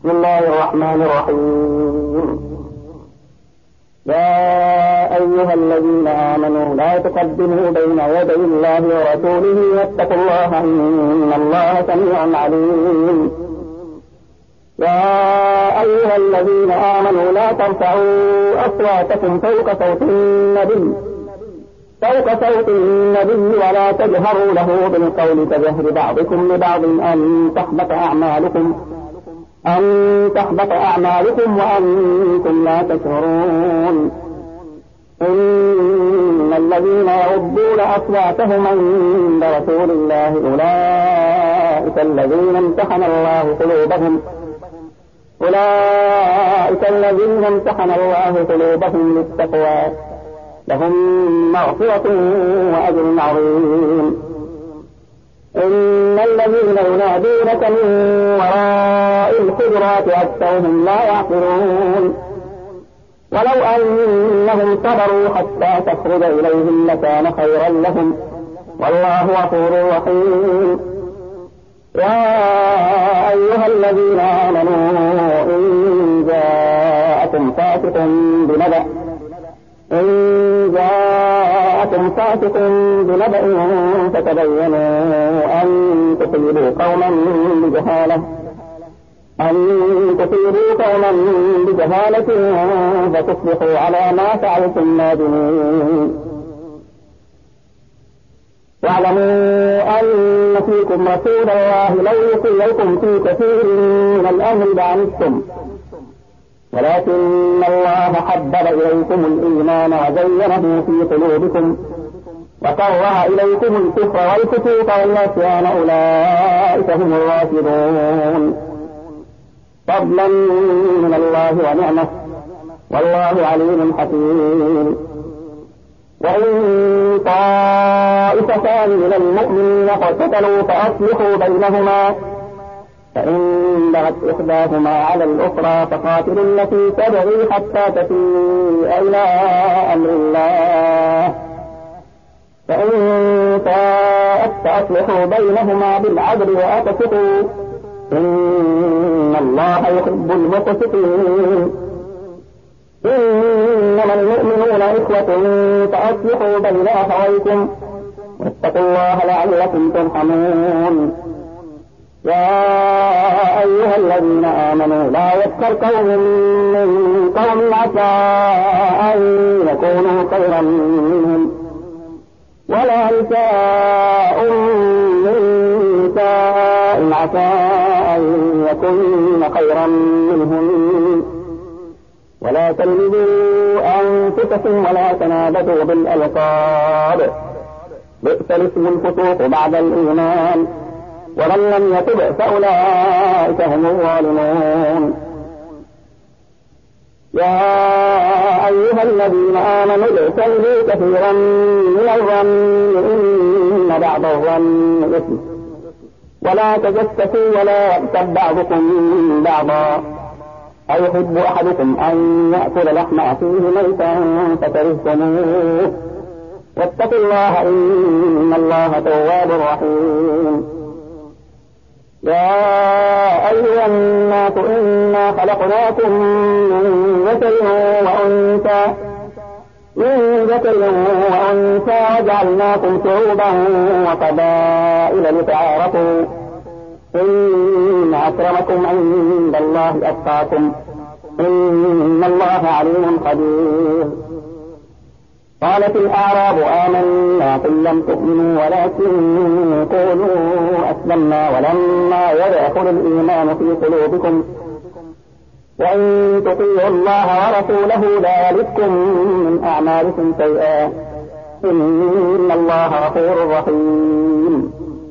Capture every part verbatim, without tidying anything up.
بسم الله الرحمن الرحيم. يا أيها الذين آمنوا لا تقدموا بين يدي الله ورسوله واتقوا الله إن الله سميع عليم. يا أيها الذين آمنوا لا ترفعوا أصواتكم فوق صوت النبي فوق صوت النبي ولا تجهروا له بالقول كجهر بعضكم لبعض أن تحبط أعمالكم أن تحبط أعمالكم وأنتم لا تشعرون. إن الذين يغضون أصواتهم عند رسول الله أولئك الذين امتحن الله قلوبهم أولئك الذين امتحن الله قلوبهم للتقوى لهم مغفرة وأجر عظيم. إن الذين ينادونك من وراء الحجرات أكثرهم لا يعقلون. ولو أنهم صبروا حتى تخرج إليهم لكان خيرا لهم والله غفور رحيم. يا أيها الذين آمنوا إن جاءكم فاسق بنبأ إن جاءكم فاسق بنبأ فتبينوا أن تصيبوا قوما بجهالة أن تصيبوا قوما بجهالة فتصبحوا على ما فعلتم نادمين. واعلموا أن فيكم رسول الله لو يطيعكم في كثير من الأمر لعنتم ولكن الله حبب إليكم الإيمان وزينه في قلوبكم وكره إليكم الكفر والفسوق والعصيان أولئك هم الراشدون فضلا من الله ونعمه والله عليم حكيم. وإن طائفتان من المؤمنين اقتتلوا فأصلحوا بينهما فإن بغت إحداهما على الأخرى فقاتلوا التي تبغي حتى تفيء إلى أمر الله فإن فاءت فأصلحوا بينهما بالعدل وأقسطوا إن الله يحب المقسطين. إنما المؤمنون إخوة فأصلحوا بين أخويكم واتقوا الله لعلكم ترحمون. يا أيها الذين آمنوا لا يسخر قوم من قوم عسى أن يكونوا خيرا منهم ولا نساء من نساء عسى أن يكون خيرا منهم ولا تلمزوا أنفسكم ولا تنابذوا بالألقاب بئس الاسم الفسوق بعد الإيمان ومن لم يتب فأولئك هم الظالمون. يا أيها الذين آمنوا اجتنبوا كثيرا من الظن إن بعض الظن إثم ولا تجسسوا ولا يغتب بعضكم بعضا أيحب أحدكم أن يأكل لحم أخيه ميتا فكرهتموه واتقوا الله إن الله تواب رحيم. يا أيها الناس إنا خلقناكم من ذكر وأنثى من ذكر وأنثى وجعلناكم شعوبا وقبائل لتعارفوا إن أكرمكم عند الله أتقاكم إن الله عليم خبير. قالت الأعراب آمنا قل لم تؤمنوا ولكن قولوا أسلمنا ولما يدخل الإيمان في قلوبكم وإن تطيعوا الله ورسوله لا يلدكم من أعمالكم شيئا إن الله غفور رحيم.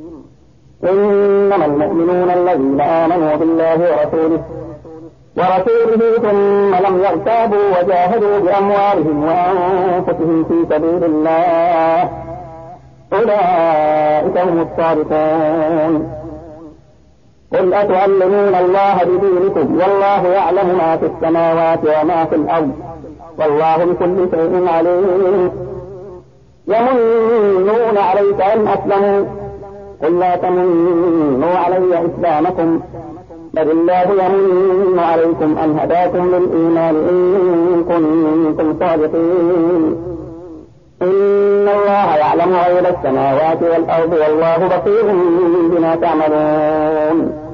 إنما المؤمنون الذين آمنوا بالله ورسوله ورسوله ثم لم يرتابوا وجاهدوا بأموالهم وأنفسهم في سبيل الله أولئك هم الصادقون. قل أتعلمون الله بدينكم والله يعلم ما في السماوات وما في الأرض والله بكل شيء عليم. يمنون عليك أن أسلموا قل لا تمنوا علي إسلامكم بل الله يمن عليكم أن هداكم للإيمان إن كنتم صادقين إن الله يعلم غيب السماوات والأرض والله بصير بما تعملون